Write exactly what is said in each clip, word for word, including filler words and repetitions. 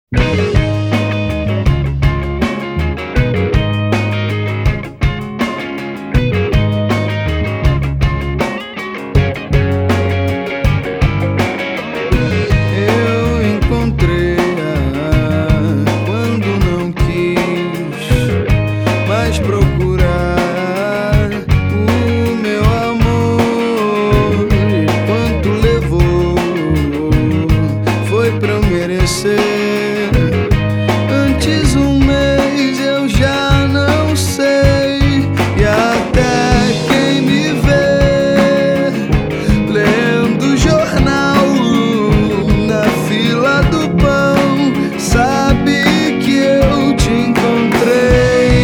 Procurar o meu amor, e quanto levou foi pra eu merecer. Antes um mês eu já não sei, e até quem me vê lendo jornal na fila do pão sabe que eu te encontrei.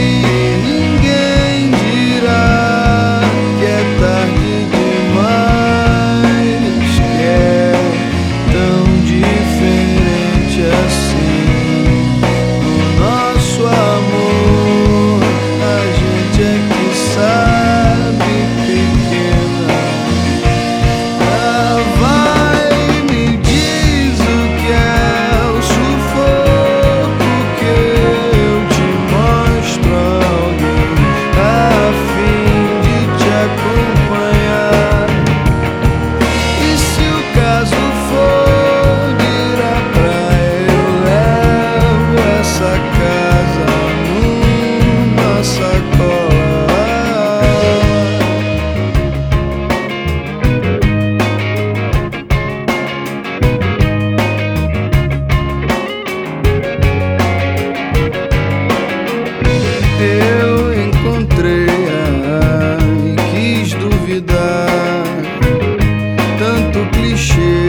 Eu encontrei a e quis duvidar. Tanto clichê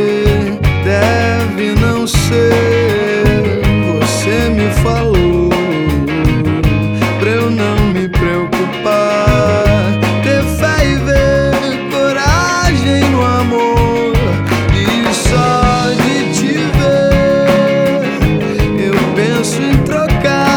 deve não ser. Você me falou pra eu não me preocupar, ter fé e ver coragem no amor. E só de te ver eu penso em trocar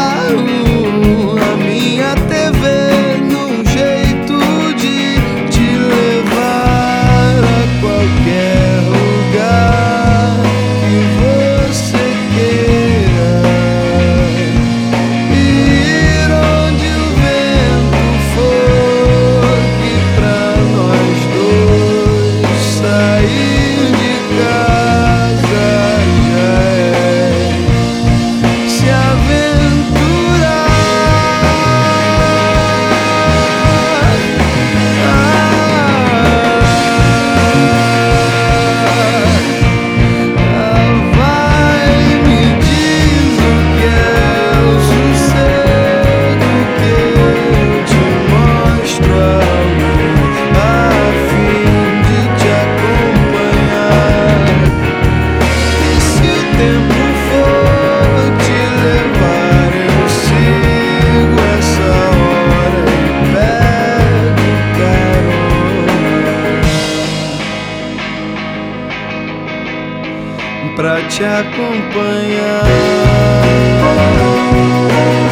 pra te acompanhar.